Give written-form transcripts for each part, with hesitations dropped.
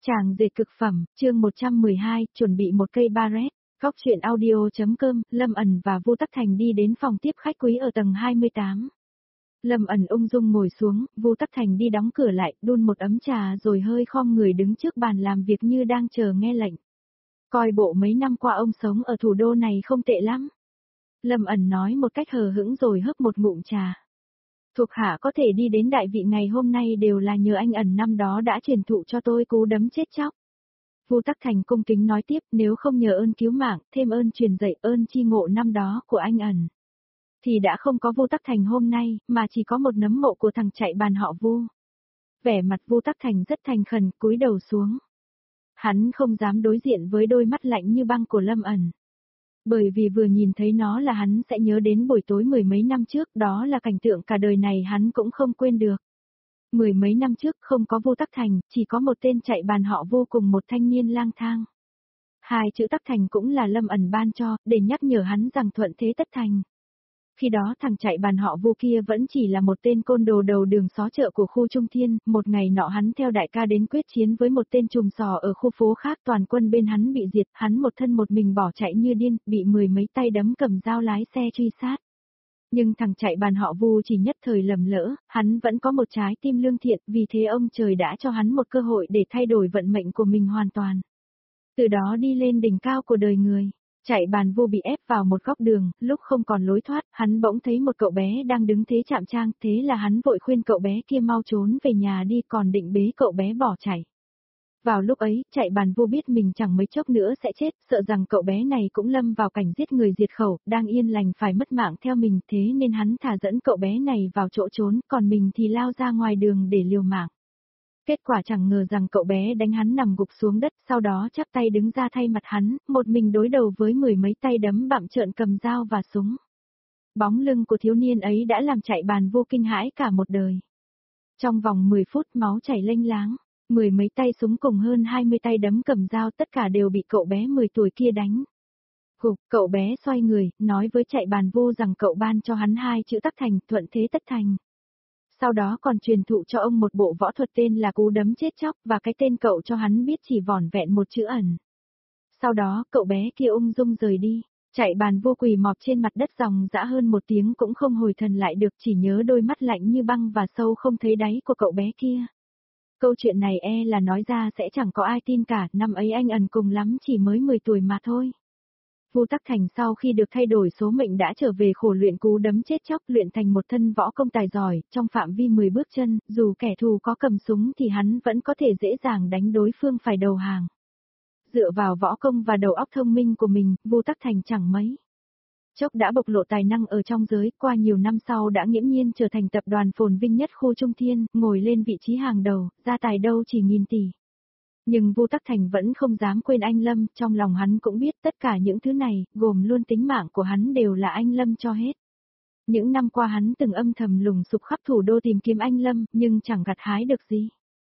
Chàng dệt cực phẩm, chương 112, chuẩn bị một cây baret. Góc truyện audio.com, Lâm ẩn và Vu Tắc Thành đi đến phòng tiếp khách quý ở tầng 28. Lâm ẩn ung dung ngồi xuống, Vu Tắc Thành đi đóng cửa lại, đun một ấm trà rồi hơi khom người đứng trước bàn làm việc như đang chờ nghe lệnh. Coi bộ mấy năm qua ông sống ở thủ đô này không tệ lắm. Lâm ẩn nói một cách hờ hững rồi hớp một ngụm trà. Thuộc hạ có thể đi đến đại vị ngày hôm nay đều là nhờ anh ẩn năm đó đã truyền thụ cho tôi cú đấm chết chóc. Vu Tắc Thành cung kính nói tiếp, nếu không nhờ ơn cứu mạng, thêm ơn truyền dạy, ơn chi ngộ năm đó của anh ẩn, thì đã không có Vu Tắc Thành hôm nay, mà chỉ có một nấm mộ của thằng chạy bàn họ Vu. Vẻ mặt Vu Tắc Thành rất thành khẩn, cúi đầu xuống. Hắn không dám đối diện với đôi mắt lạnh như băng của Lâm ẩn. Bởi vì vừa nhìn thấy nó là hắn sẽ nhớ đến buổi tối mười mấy năm trước, đó là cảnh tượng cả đời này hắn cũng không quên được. Mười mấy năm trước không có Vu Tắc Thành, chỉ có một tên chạy bàn họ Vu cùng một thanh niên lang thang. Hai chữ Tắc Thành cũng là Lâm ẩn ban cho, để nhắc nhở hắn rằng thuận thế tất thành. Khi đó thằng chạy bàn họ Vu kia vẫn chỉ là một tên côn đồ đầu đường xó chợ của khu Trung Thiên, một ngày nọ hắn theo đại ca đến quyết chiến với một tên trùm sò ở khu phố khác, toàn quân bên hắn bị diệt, hắn một thân một mình bỏ chạy như điên, bị mười mấy tay đấm cầm dao lái xe truy sát. Nhưng thằng chạy bàn họ Vu chỉ nhất thời lầm lỡ, hắn vẫn có một trái tim lương thiện, vì thế ông trời đã cho hắn một cơ hội để thay đổi vận mệnh của mình hoàn toàn. Từ đó đi lên đỉnh cao của đời người. Chạy bàn Vu bị ép vào một góc đường, lúc không còn lối thoát, hắn bỗng thấy một cậu bé đang đứng thế chạm trang, thế là hắn vội khuyên cậu bé kia mau trốn về nhà đi, còn định bế cậu bé bỏ chạy. Vào lúc ấy, chạy bàn Vu biết mình chẳng mấy chốc nữa sẽ chết, sợ rằng cậu bé này cũng lâm vào cảnh giết người diệt khẩu, đang yên lành phải mất mạng theo mình, thế nên hắn thả dẫn cậu bé này vào chỗ trốn, còn mình thì lao ra ngoài đường để liều mạng. Kết quả chẳng ngờ rằng cậu bé đánh hắn nằm gục xuống đất, sau đó chắp tay đứng ra thay mặt hắn, một mình đối đầu với mười mấy tay đấm bặm trợn cầm dao và súng. Bóng lưng của thiếu niên ấy đã làm chạy bàn Vu kinh hãi cả một đời. Trong vòng 10 phút máu chảy lênh láng, mười mấy tay súng cùng hơn 20 tay đấm cầm dao tất cả đều bị cậu bé 10 tuổi kia đánh. Gục, cậu bé xoay người, nói với chạy bàn Vu rằng cậu ban cho hắn hai chữ Tắc Thành, thuận thế tất thành. Sau đó còn truyền thụ cho ông một bộ võ thuật tên là cú đấm chết chóc, và cái tên cậu cho hắn biết chỉ vỏn vẹn một chữ ẩn. Sau đó cậu bé kia ung dung rời đi, chạy bàn Vu quỳ mọp trên mặt đất dòng dã hơn một tiếng cũng không hồi thần lại được, chỉ nhớ đôi mắt lạnh như băng và sâu không thấy đáy của cậu bé kia. Câu chuyện này là nói ra sẽ chẳng có ai tin cả, năm ấy anh ẩn cùng lắm chỉ mới 10 tuổi mà thôi. Vu Tắc Thành sau khi được thay đổi số mệnh đã trở về khổ luyện cú đấm chết chóc, luyện thành một thân võ công tài giỏi, trong phạm vi 10 bước chân, dù kẻ thù có cầm súng thì hắn vẫn có thể dễ dàng đánh đối phương phải đầu hàng. Dựa vào võ công và đầu óc thông minh của mình, Vu Tắc Thành chẳng mấy chốc đã bộc lộ tài năng ở trong giới, qua nhiều năm sau đã nghiễm nhiên trở thành tập đoàn phồn vinh nhất khu Trung Thiên, ngồi lên vị trí hàng đầu, gia tài đâu chỉ nghìn tỷ. Nhưng Vu Tắc Thành vẫn không dám quên anh Lâm, trong lòng hắn cũng biết tất cả những thứ này, gồm luôn tính mạng của hắn đều là anh Lâm cho hết. Những năm qua hắn từng âm thầm lùng sục khắp thủ đô tìm kiếm anh Lâm, nhưng chẳng gặt hái được gì.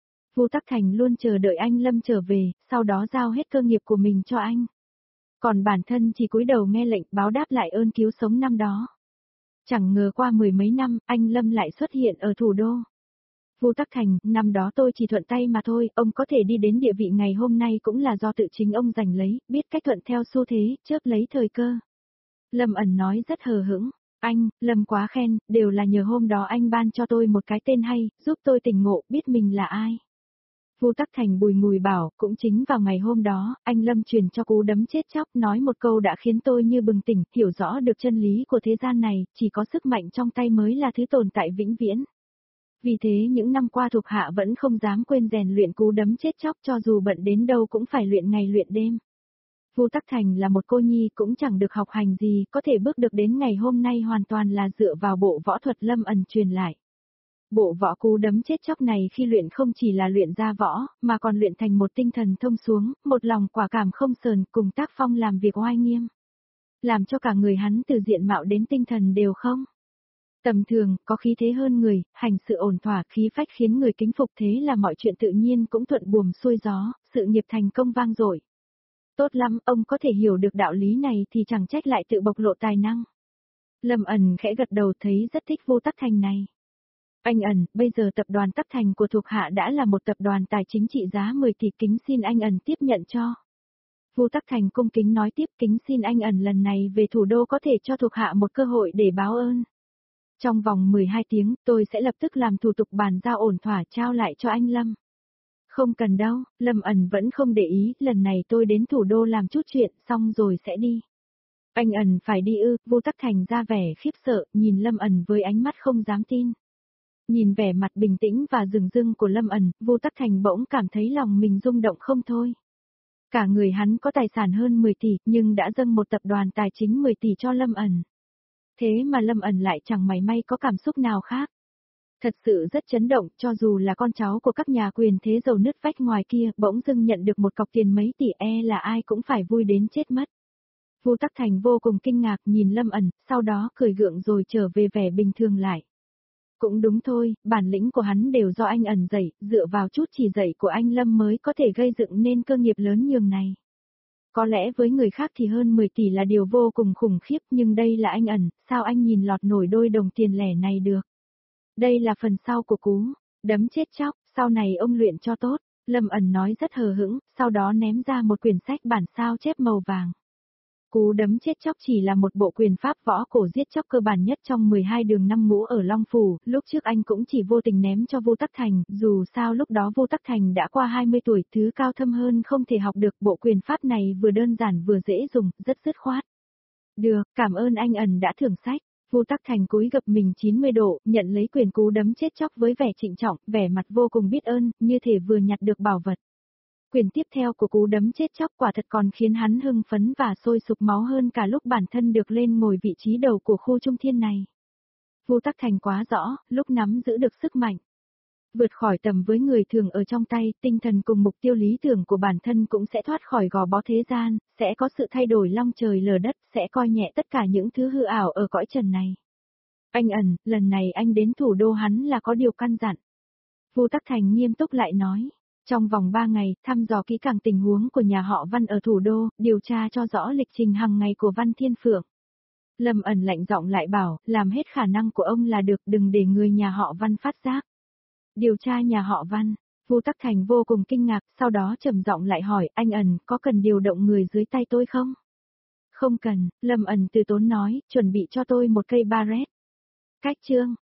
Vu Tắc Thành luôn chờ đợi anh Lâm trở về, sau đó giao hết cơ nghiệp của mình cho anh. Còn bản thân chỉ cúi đầu nghe lệnh báo đáp lại ơn cứu sống năm đó. Chẳng ngờ qua mười mấy năm, anh Lâm lại xuất hiện ở thủ đô. Vu Tắc Thành, năm đó tôi chỉ thuận tay mà thôi, ông có thể đi đến địa vị ngày hôm nay cũng là do tự chính ông giành lấy, biết cách thuận theo xu thế, chớp lấy thời cơ. Lâm ẩn nói rất hờ hững, anh, Lâm quá khen, đều là nhờ hôm đó anh ban cho tôi một cái tên hay, giúp tôi tỉnh ngộ, biết mình là ai. Vu Tắc Thành bùi ngùi bảo, cũng chính vào ngày hôm đó, anh Lâm truyền cho cú đấm chết chóc, nói một câu đã khiến tôi như bừng tỉnh, hiểu rõ được chân lý của thế gian này, chỉ có sức mạnh trong tay mới là thứ tồn tại vĩnh viễn. Vì thế những năm qua thuộc hạ vẫn không dám quên rèn luyện cú đấm chết chóc, cho dù bận đến đâu cũng phải luyện ngày luyện đêm. Vu Tắc Thành là một cô nhi cũng chẳng được học hành gì, có thể bước được đến ngày hôm nay hoàn toàn là dựa vào bộ võ thuật Lâm ẩn truyền lại. Bộ võ cú đấm chết chóc này khi luyện không chỉ là luyện ra võ, mà còn luyện thành một tinh thần thông xuống, một lòng quả cảm không sờn, cùng tác phong làm việc oai nghiêm. Làm cho cả người hắn từ diện mạo đến tinh thần đều không tầm thường, có khí thế hơn người, hành sự ổn thỏa, khí phách khiến người kính phục, thế là mọi chuyện tự nhiên cũng thuận buồm xuôi gió, sự nghiệp thành công vang dội. Tốt lắm, ông có thể hiểu được đạo lý này thì chẳng trách lại tự bộc lộ tài năng. Lâm ẩn khẽ gật đầu thấy rất thích Vu Tắc Thành này. Anh ẩn, bây giờ tập đoàn Tắc Thành của thuộc hạ đã là một tập đoàn tài chính trị giá 10 tỷ, kính xin anh ẩn tiếp nhận cho. Vu Tắc Thành cung kính nói tiếp, kính xin anh ẩn lần này về thủ đô có thể cho thuộc hạ một cơ hội để báo ơn. Trong vòng 12 tiếng, tôi sẽ lập tức làm thủ tục bàn giao ổn thỏa trao lại cho anh Lâm. Không cần đâu, Lâm ẩn vẫn không để ý, lần này tôi đến thủ đô làm chút chuyện, xong rồi sẽ đi. Anh ẩn phải đi ư? Vu Tắc Thành ra vẻ khiếp sợ, nhìn Lâm ẩn với ánh mắt không dám tin. Nhìn vẻ mặt bình tĩnh và rừng rưng của Lâm ẩn, Vu Tắc Thành bỗng cảm thấy lòng mình rung động không thôi. Cả người hắn có tài sản hơn 10 tỷ, nhưng đã dâng một tập đoàn tài chính 10 tỷ cho Lâm ẩn. Thế mà Lâm ẩn lại chẳng mảy may có cảm xúc nào khác. Thật sự rất chấn động, cho dù là con cháu của các nhà quyền thế giàu nứt vách ngoài kia, bỗng dưng nhận được một cọc tiền mấy tỷ, là ai cũng phải vui đến chết mất. Vu Tắc Thành vô cùng kinh ngạc nhìn Lâm ẩn, sau đó cười gượng rồi trở về vẻ bình thường lại. Cũng đúng thôi, bản lĩnh của hắn đều do anh ẩn dạy, dựa vào chút chỉ dạy của anh Lâm mới có thể gây dựng nên cơ nghiệp lớn nhường này. Có lẽ với người khác thì hơn 10 tỷ là điều vô cùng khủng khiếp, nhưng đây là anh ẩn, sao anh nhìn lọt nổi đôi đồng tiền lẻ này được? Đây là phần sau của cú đấm chết chóc, sau này ông luyện cho tốt, Lâm ẩn nói rất hờ hững, sau đó ném ra một quyển sách bản sao chép màu vàng. Cú đấm chết chóc chỉ là một bộ quyền pháp võ cổ giết chóc cơ bản nhất trong 12 đường năm ngũ ở Long Phủ, lúc trước anh cũng chỉ vô tình ném cho Vu Tắc Thành, dù sao lúc đó Vu Tắc Thành đã qua 20 tuổi, thứ cao thâm hơn không thể học được, bộ quyền pháp này vừa đơn giản vừa dễ dùng, rất dứt khoát. Được, cảm ơn anh ẩn đã thưởng sách. Vu Tắc Thành cúi gập mình 90 độ, nhận lấy quyền cú đấm chết chóc với vẻ trịnh trọng, vẻ mặt vô cùng biết ơn, như thể vừa nhặt được bảo vật. Quyền tiếp theo của cú đấm chết chóc quả thật còn khiến hắn hưng phấn và sôi sục máu hơn cả lúc bản thân được lên ngồi vị trí đầu của khu trung thiên này. Vu Tắc Thành quá rõ, lúc nắm giữ được sức mạnh vượt khỏi tầm với người thường ở trong tay, tinh thần cùng mục tiêu lý tưởng của bản thân cũng sẽ thoát khỏi gò bó thế gian, sẽ có sự thay đổi long trời lở đất, sẽ coi nhẹ tất cả những thứ hư ảo ở cõi trần này. Anh ẩn, lần này anh đến thủ đô hắn là có điều căn dặn. Vu Tắc Thành nghiêm túc lại nói. Trong vòng 3 ngày, thăm dò kỹ càng tình huống của nhà họ Văn ở thủ đô, điều tra cho rõ lịch trình hàng ngày của Văn Thiên Phượng. Lâm ẩn lạnh giọng lại bảo, làm hết khả năng của ông là được, đừng để người nhà họ Văn phát giác. Điều tra nhà họ Văn, Vu Tắc Thành vô cùng kinh ngạc, sau đó trầm giọng lại hỏi, anh ẩn, có cần điều động người dưới tay tôi không? Không cần, Lâm ẩn từ tốn nói, chuẩn bị cho tôi một cây baret. Cách chương